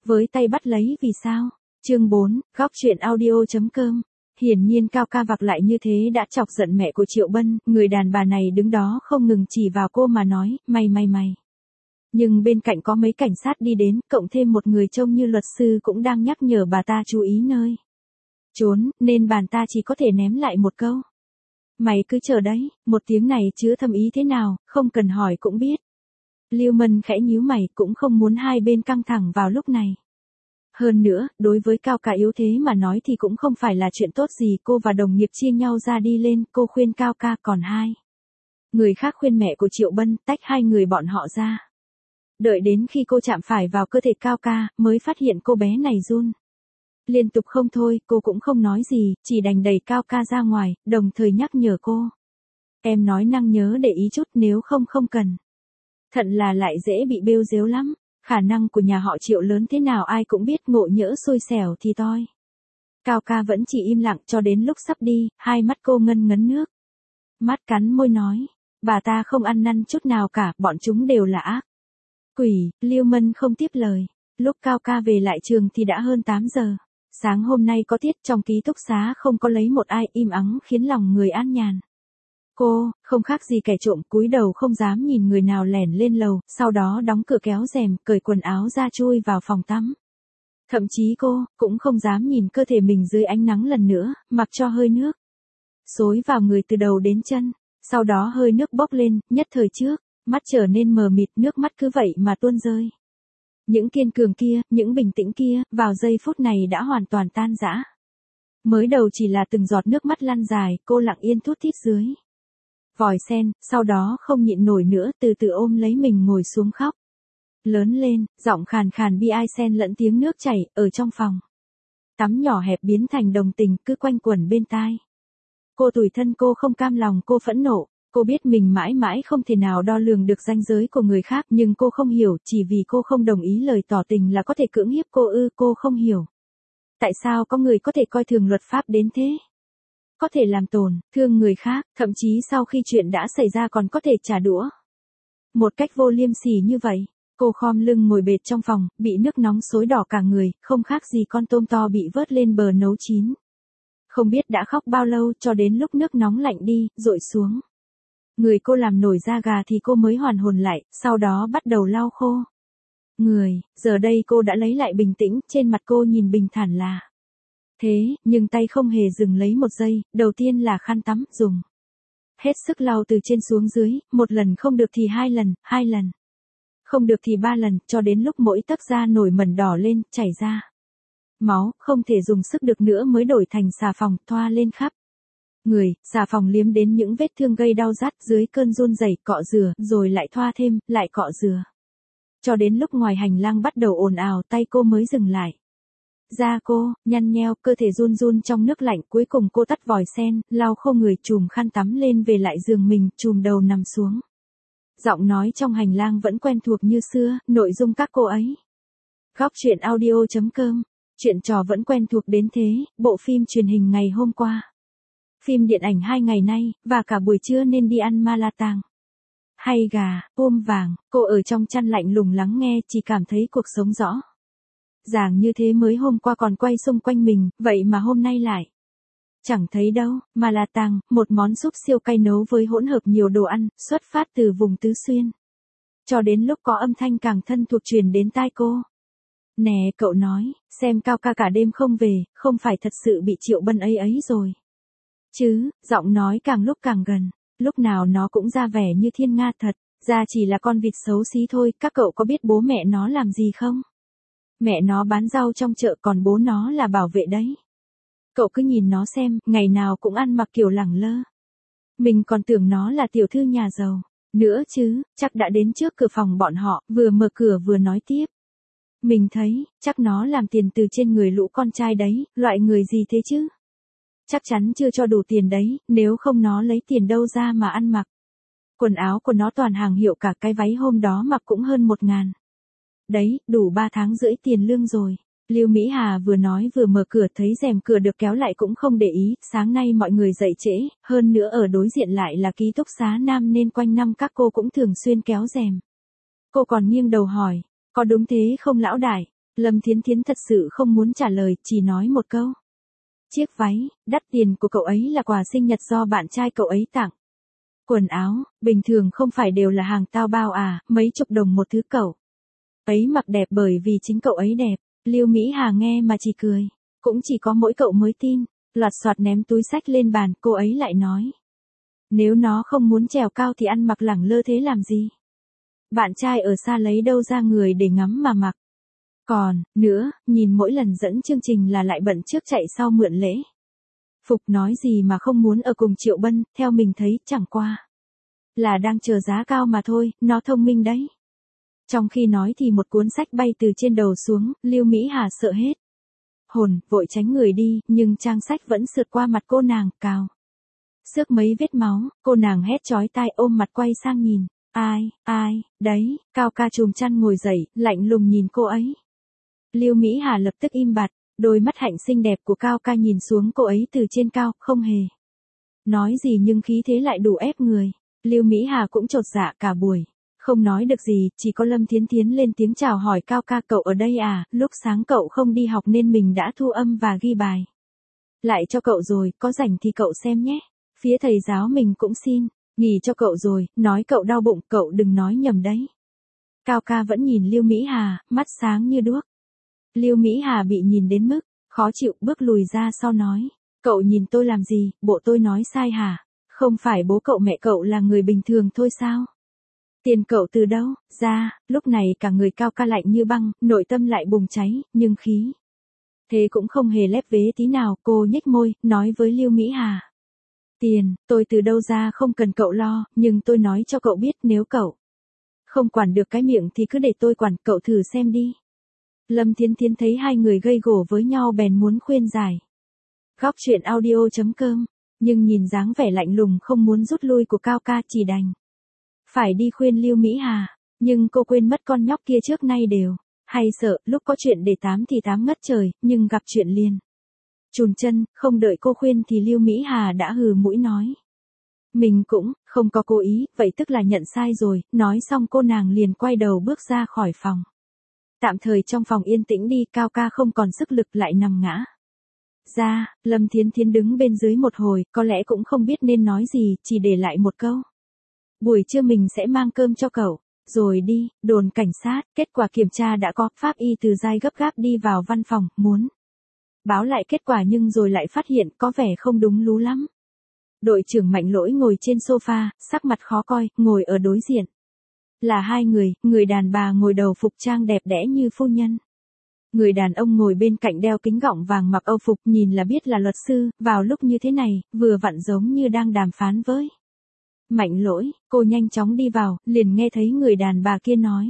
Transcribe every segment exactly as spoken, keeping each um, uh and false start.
với tay bắt lấy vì sao. Chương bốn, góc truyện audio.com. Hiển nhiên Cao Ca vặc lại như thế đã chọc giận mẹ của Triệu Bân, người đàn bà này đứng đó không ngừng chỉ vào cô mà nói, mày mày mày. Nhưng bên cạnh có mấy cảnh sát đi đến, cộng thêm một người trông như luật sư cũng đang nhắc nhở bà ta chú ý nơi trốn, nên bàn ta chỉ có thể ném lại một câu. Mày cứ chờ đấy, một tiếng này chứa thâm ý thế nào, không cần hỏi cũng biết. Lưu Mân khẽ nhíu mày cũng không muốn hai bên căng thẳng vào lúc này. Hơn nữa, đối với Cao Ca yếu thế mà nói thì cũng không phải là chuyện tốt gì, cô và đồng nghiệp chia nhau ra đi lên, cô khuyên Cao Ca, còn hai người khác khuyên mẹ của Triệu Bân tách hai người bọn họ ra. Đợi đến khi cô chạm phải vào cơ thể Cao Ca, mới phát hiện cô bé này run liên tục không thôi, cô cũng không nói gì, chỉ đành đẩy Cao Ca ra ngoài, đồng thời nhắc nhở cô. Em nói năng nhớ để ý chút, nếu không không cần. Thận là lại dễ bị bêu dếu lắm, khả năng của nhà họ Triệu lớn thế nào ai cũng biết, ngộ nhỡ xui xẻo thì toi. Cao Ca vẫn chỉ im lặng cho đến lúc sắp đi, hai mắt cô ngân ngấn nước. Mắt cắn môi nói, bà ta không ăn năn chút nào cả, bọn chúng đều là ác quỷ. Lưu Mân không tiếp lời. Lúc Cao Ca về lại trường thì đã hơn tám giờ. Sáng hôm nay có tiết, trong ký túc xá không có lấy một ai, im ắng khiến lòng người an nhàn. Cô, không khác gì kẻ trộm, cúi đầu không dám nhìn người nào lẻn lên lầu, sau đó đóng cửa kéo rèm, cởi quần áo ra chui vào phòng tắm. Thậm chí cô, cũng không dám nhìn cơ thể mình dưới ánh nắng lần nữa, mặc cho hơi nước xối vào người từ đầu đến chân. Sau đó hơi nước bốc lên, nhất thời trước mắt trở nên mờ mịt, nước mắt cứ vậy mà tuôn rơi. Những kiên cường kia, những bình tĩnh kia, vào giây phút này đã hoàn toàn tan rã. Mới đầu chỉ là từng giọt nước mắt lăn dài, cô lặng yên thút thít dưới vòi sen, sau đó không nhịn nổi nữa, từ từ ôm lấy mình ngồi xuống khóc. Lớn lên, giọng khàn khàn bi ai xen lẫn tiếng nước chảy, ở trong phòng tắm nhỏ hẹp biến thành đồng tình, cứ quanh quẩn bên tai. Cô tủi thân, cô không cam lòng, cô phẫn nộ. Cô biết mình mãi mãi không thể nào đo lường được ranh giới của người khác, nhưng cô không hiểu, chỉ vì cô không đồng ý lời tỏ tình là có thể cưỡng hiếp cô ư, cô không hiểu. Tại sao có người có thể coi thường luật pháp đến thế? Có thể làm tổn thương người khác, thậm chí sau khi chuyện đã xảy ra còn có thể trả đũa một cách vô liêm sỉ như vậy. Cô khom lưng ngồi bệt trong phòng, bị nước nóng xối đỏ cả người, không khác gì con tôm to bị vớt lên bờ nấu chín. Không biết đã khóc bao lâu, cho đến lúc nước nóng lạnh đi, dội xuống người cô làm nổi da gà thì cô mới hoàn hồn lại, sau đó bắt đầu lau khô người. Giờ đây cô đã lấy lại bình tĩnh, trên mặt cô nhìn bình thản là thế, nhưng tay không hề dừng lấy một giây. Đầu tiên là khăn tắm, dùng hết sức lau từ trên xuống dưới, một lần không được thì hai lần, hai lần không được thì ba lần, cho đến lúc mỗi tấc da nổi mẩn đỏ lên, chảy ra máu, không thể dùng sức được nữa mới đổi thành xà phòng, thoa lên khắp người, xà phòng liếm đến những vết thương gây đau rát, dưới cơn run rẩy cọ rửa, rồi lại thoa thêm, lại cọ rửa. Cho đến lúc ngoài hành lang bắt đầu ồn ào, tay cô mới dừng lại. Da cô, nhăn nheo, cơ thể run run trong nước lạnh, cuối cùng cô tắt vòi sen, lau khô người, chùm khăn tắm lên về lại giường mình, chùm đầu nằm xuống. Giọng nói trong hành lang vẫn quen thuộc như xưa, nội dung các cô ấy. Góc truyện audio.com, chuyện trò vẫn quen thuộc đến thế, bộ phim truyền hình ngày hôm qua. Phim điện ảnh hai ngày nay, và cả buổi trưa nên đi ăn ma la tàng. Hay gà, tôm vàng, cô ở trong chăn lạnh lùng lắng nghe, chỉ cảm thấy cuộc sống rõ ràng như thế. Mới hôm qua còn quay xung quanh mình, vậy mà hôm nay lại chẳng thấy đâu. Ma la tàng, một món súp siêu cay nấu với hỗn hợp nhiều đồ ăn, xuất phát từ vùng Tứ Xuyên. Cho đến lúc có âm thanh càng thân thuộc truyền đến tai cô. Nè, cậu nói, xem Cao Ca cả đêm không về, không phải thật sự bị Triệu Bân ấy ấy rồi chứ? Giọng nói càng lúc càng gần, lúc nào nó cũng ra vẻ như thiên nga thật, ra chỉ là con vịt xấu xí thôi. Các cậu có biết bố mẹ nó làm gì không? Mẹ nó bán rau trong chợ, còn bố nó là bảo vệ đấy. Cậu cứ nhìn nó xem, ngày nào cũng ăn mặc kiểu lẳng lơ. Mình còn tưởng nó là tiểu thư nhà giàu nữa chứ, chắc đã đến trước cửa phòng bọn họ, vừa mở cửa vừa nói tiếp. Mình thấy, chắc nó làm tiền từ trên người lũ con trai đấy, loại người gì thế chứ? Chắc chắn chưa cho đủ tiền đấy, nếu không nó lấy tiền đâu ra mà ăn mặc. Quần áo của nó toàn hàng hiệu, cả cái váy hôm đó mặc cũng hơn một ngàn. Đấy, đủ ba tháng rưỡi tiền lương rồi. Lưu Mỹ Hà vừa nói vừa mở cửa, thấy rèm cửa được kéo lại cũng không để ý. Sáng nay mọi người dậy trễ, hơn nữa ở đối diện lại là ký túc xá nam nên quanh năm các cô cũng thường xuyên kéo rèm. Cô còn nghiêng đầu hỏi, có đúng thế không lão đại? Lâm Thiến Thiến thật sự không muốn trả lời, chỉ nói một câu. Chiếc váy, đắt tiền của cậu ấy là quà sinh nhật do bạn trai cậu ấy tặng. Quần áo, bình thường không phải đều là hàng tao bao à, mấy chục đồng một thứ cậu ấy mặc đẹp bởi vì chính cậu ấy đẹp. Lưu Mỹ Hà nghe mà chỉ cười. Cũng chỉ có mỗi cậu mới tin. Loạt soạt ném túi xách lên bàn, cô ấy lại nói. Nếu nó không muốn trèo cao thì ăn mặc lẳng lơ thế làm gì? Bạn trai ở xa lấy đâu ra người để ngắm mà mặc. Còn, nữa, nhìn mỗi lần dẫn chương trình là lại bận trước chạy sau mượn lễ. Phục nói gì mà không muốn ở cùng Triệu Bân, theo mình thấy chẳng qua là đang chờ giá cao mà thôi, nó thông minh đấy. Trong khi nói thì một cuốn sách bay từ trên đầu xuống, Lưu Mỹ Hà sợ hết hồn, vội tránh người đi, nhưng trang sách vẫn sượt qua mặt cô nàng, cào xước mấy vết máu, cô nàng hét chói tai ôm mặt quay sang nhìn. Ai, ai, đấy, Cao Ca chùm chăn ngồi dậy, lạnh lùng nhìn cô ấy. Lưu Mỹ Hà lập tức im bặt, đôi mắt hạnh xinh đẹp của Cao Ca nhìn xuống cô ấy từ trên cao, không hề nói gì nhưng khí thế lại đủ ép người. Lưu Mỹ Hà cũng chột dạ cả buổi, không nói được gì, chỉ có Lâm Thiến Thiến lên tiếng chào hỏi Cao Ca, cậu ở đây à, lúc sáng cậu không đi học nên mình đã thu âm và ghi bài lại cho cậu rồi, có rảnh thì cậu xem nhé. Phía thầy giáo mình cũng xin nghỉ cho cậu rồi, nói cậu đau bụng, cậu đừng nói nhầm đấy. Cao Ca vẫn nhìn Lưu Mỹ Hà, mắt sáng như đuốc. Lưu Mỹ Hà bị nhìn đến mức khó chịu, bước lùi ra sau nói. Cậu nhìn tôi làm gì, bộ tôi nói sai hả? Không phải bố cậu mẹ cậu là người bình thường thôi sao? Tiền cậu từ đâu ra? Lúc này cả người Cao Ca lạnh như băng, nội tâm lại bùng cháy, nhưng khí thế cũng không hề lép vế tí nào. Cô nhếch môi, nói với Lưu Mỹ Hà. Tiền, tôi từ đâu ra không cần cậu lo, nhưng tôi nói cho cậu biết nếu cậu không quản được cái miệng thì cứ để tôi quản, cậu thử xem đi. Lâm Thiến Thiến thấy hai người gây gổ với nhau bèn muốn khuyên giải. Góc truyện audio chấm com, nhưng nhìn dáng vẻ lạnh lùng không muốn rút lui của Cao Ca chỉ đành phải đi khuyên Lưu Mỹ Hà, nhưng cô quên mất con nhóc kia trước nay đều hay sợ, lúc có chuyện để tám thì tám ngất trời, nhưng gặp chuyện liền chùn chân, không đợi cô khuyên thì Lưu Mỹ Hà đã hừ mũi nói. Mình cũng không có cố ý, vậy tức là nhận sai rồi. Nói xong cô nàng liền quay đầu bước ra khỏi phòng. Tạm thời trong phòng yên tĩnh đi, Cao Ca không còn sức lực lại nằm ngã ra. Lâm Thiến Thiến đứng bên dưới một hồi, có lẽ cũng không biết nên nói gì, chỉ để lại một câu. Buổi trưa mình sẽ mang cơm cho cậu, rồi đi. Đồn cảnh sát, kết quả kiểm tra đã có. Pháp y từ Giai gấp gáp đi vào văn phòng, muốn báo lại kết quả nhưng rồi lại phát hiện có vẻ không đúng lú lắm. Đội trưởng Mạnh Lỗi ngồi trên sofa, sắc mặt khó coi, ngồi ở đối diện là hai người, người đàn bà ngồi đầu phục trang đẹp đẽ như phu nhân. Người đàn ông ngồi bên cạnh đeo kính gọng vàng mặc âu phục, nhìn là biết là luật sư. Vào lúc như thế này, vừa vặn giống như đang đàm phán với Mạnh Lỗi. Cô nhanh chóng đi vào, liền nghe thấy người đàn bà kia nói.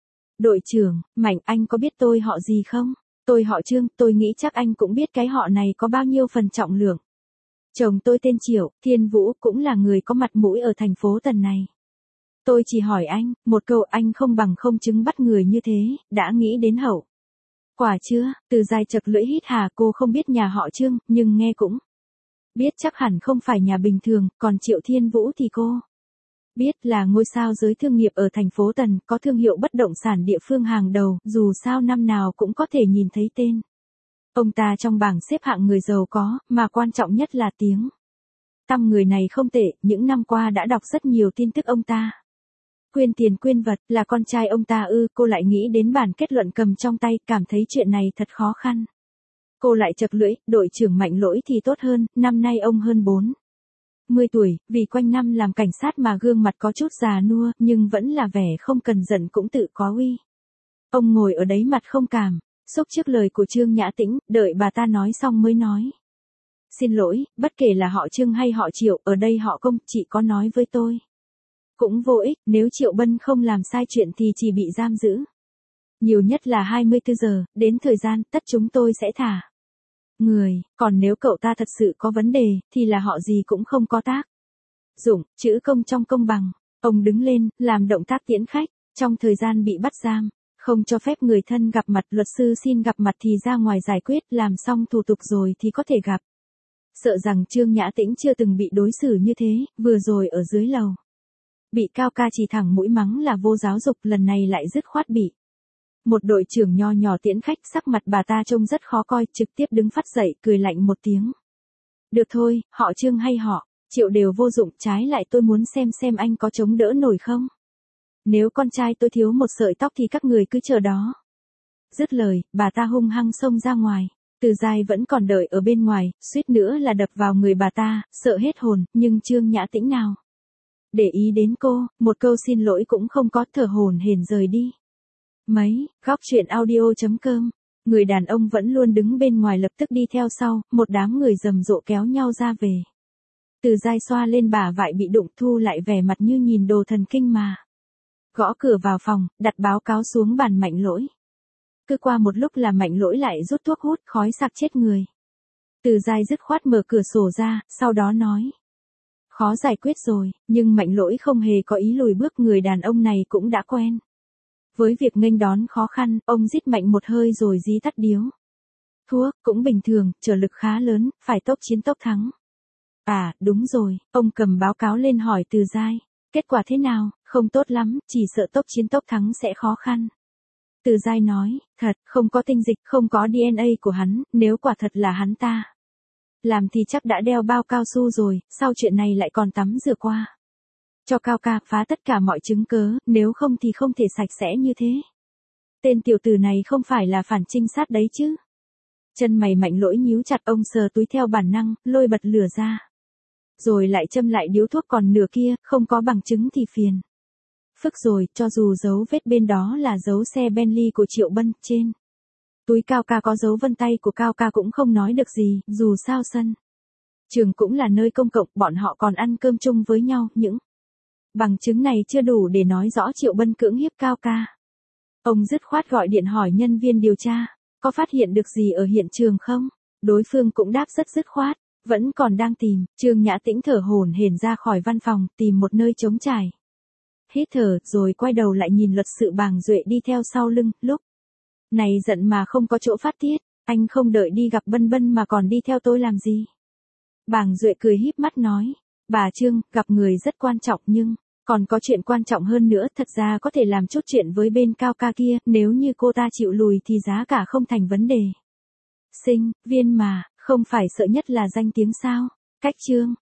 Đội trưởng, Mạnh, anh có biết tôi họ gì không? Tôi họ Trương, tôi nghĩ chắc anh cũng biết cái họ này có bao nhiêu phần trọng lượng. Chồng tôi tên Triệu, Thiên Vũ, cũng là người có mặt mũi ở thành phố Tần này. Tôi chỉ hỏi anh, một câu, anh không bằng không chứng bắt người như thế, đã nghĩ đến hậu quả chưa? Từ Giai chật lưỡi hít hà, cô không biết nhà họ Trương, nhưng nghe cũng biết chắc hẳn không phải nhà bình thường, còn Triệu Thiên Vũ thì cô biết là ngôi sao giới thương nghiệp ở thành phố Tần, có thương hiệu bất động sản địa phương hàng đầu, dù sao năm nào cũng có thể nhìn thấy tên ông ta trong bảng xếp hạng người giàu có, mà quan trọng nhất là tiếng tăm người này không tệ. Những năm qua đã đọc rất nhiều tin tức ông ta quyên tiền quyên vật, là con trai ông ta ư? Cô lại nghĩ đến bản kết luận cầm trong tay, cảm thấy chuyện này thật khó khăn. Cô lại chật lưỡi. Đội trưởng Mạnh Lỗi thì tốt hơn, năm nay ông hơn bốn mươi tuổi, vì quanh năm làm cảnh sát mà gương mặt có chút già nua, nhưng vẫn là vẻ không cần giận cũng tự có uy. Ông ngồi ở đấy mặt không cảm xúc trước lời của Trương Nhã Tĩnh, đợi bà ta nói xong mới nói. Xin lỗi, bất kể là họ Trương hay họ Triệu, ở đây họ Công, chị có nói với tôi cũng vô ích, nếu Triệu Bân không làm sai chuyện thì chỉ bị giam giữ nhiều nhất là hai mươi tư giờ, đến thời gian tất chúng tôi sẽ thả người, còn nếu cậu ta thật sự có vấn đề, thì là họ gì cũng không có tác dụng, chữ công trong công bằng. Ông đứng lên, làm động tác tiễn khách, trong thời gian bị bắt giam, không cho phép người thân gặp mặt, luật sư xin gặp mặt thì ra ngoài giải quyết, làm xong thủ tục rồi thì có thể gặp. Sợ rằng Trương Nhã Tĩnh chưa từng bị đối xử như thế, vừa rồi ở dưới lầu bị Cao Ca chỉ thẳng mũi mắng là vô giáo dục, lần này lại dứt khoát bị Một đội trưởng nho nhỏ tiễn khách, sắc mặt bà ta trông rất khó coi, trực tiếp đứng phắt dậy, cười lạnh một tiếng. Được thôi, họ Trương hay họ Triệu đều vô dụng, trái lại tôi muốn xem xem anh có chống đỡ nổi không. Nếu con trai tôi thiếu một sợi tóc thì các người cứ chờ đó. Dứt lời, bà ta hung hăng xông ra ngoài. Từ Giai vẫn còn đợi ở bên ngoài, suýt nữa là đập vào người bà ta, sợ hết hồn, nhưng Trương Nhã Tĩnh nào để ý đến cô, một câu xin lỗi cũng không có, thở hổn hển rời đi. Mấy, góc truyện audio chấm com. Người đàn ông vẫn luôn đứng bên ngoài lập tức đi theo sau, một đám người rầm rộ kéo nhau ra về. Từ Giai xoa lên bả vai bị đụng, thu lại vẻ mặt như nhìn đồ thần kinh mà. Gõ cửa vào phòng, đặt báo cáo xuống bàn Mạnh Lỗi. Cứ qua một lúc là Mạnh Lỗi lại rút thuốc hút, khói sặc chết người. Từ Giai dứt khoát mở cửa sổ ra, sau đó nói. Khó giải quyết rồi, nhưng Mạnh Lỗi không hề có ý lùi bước, người đàn ông này cũng đã quen. Với việc nghênh đón khó khăn, ông rít mạnh một hơi rồi dí tắt điếu. Thuốc, cũng bình thường, trở lực khá lớn, phải tốc chiến tốc thắng. À, đúng rồi, ông cầm báo cáo lên hỏi Từ Giai. Kết quả thế nào? Không tốt lắm, chỉ sợ tốc chiến tốc thắng sẽ khó khăn. Từ Giai nói, thật, không có tinh dịch, không có đê en a của hắn, nếu quả thật là hắn ta làm thì chắc đã đeo bao cao su rồi, sau chuyện này lại còn tắm rửa qua. Cho Cao ca phá tất cả mọi chứng cớ, nếu không thì không thể sạch sẽ như thế. Tên tiểu tử này không phải là phản trinh sát đấy chứ. Chân mày Mạnh Lỗi nhíu chặt, ông sờ túi theo bản năng, lôi bật lửa ra. Rồi lại châm lại điếu thuốc còn nửa kia, không có bằng chứng thì phiền. Phức rồi, cho dù dấu vết bên đó là dấu xe Bentley của Triệu Bân, trên túi Cao ca có dấu vân tay của Cao ca cũng không nói được gì, dù sao sân trường cũng là nơi công cộng, bọn họ còn ăn cơm chung với nhau, những bằng chứng này chưa đủ để nói rõ Triệu Bân cưỡng hiếp Cao ca. Ông dứt khoát gọi điện hỏi nhân viên điều tra, có phát hiện được gì ở hiện trường không? Đối phương cũng đáp rất dứt khoát, vẫn còn đang tìm. Trương Nhã Tĩnh thở hổn hển ra khỏi văn phòng, tìm một nơi trống trải. Hít thở, rồi quay đầu lại nhìn luật sự Bàng Duệ đi theo sau lưng, lúc này giận mà không có chỗ phát tiết, anh không đợi đi gặp Bân Bân mà còn đi theo tôi làm gì? Bàng Duệ cười híp mắt nói, bà Trương, gặp người rất quan trọng nhưng còn có chuyện quan trọng hơn nữa, thật ra có thể làm chút chuyện với bên Cao ca kia, nếu như cô ta chịu lùi thì giá cả không thành vấn đề. Sinh viên mà, không phải sợ nhất là danh tiếng sao? Cách Trương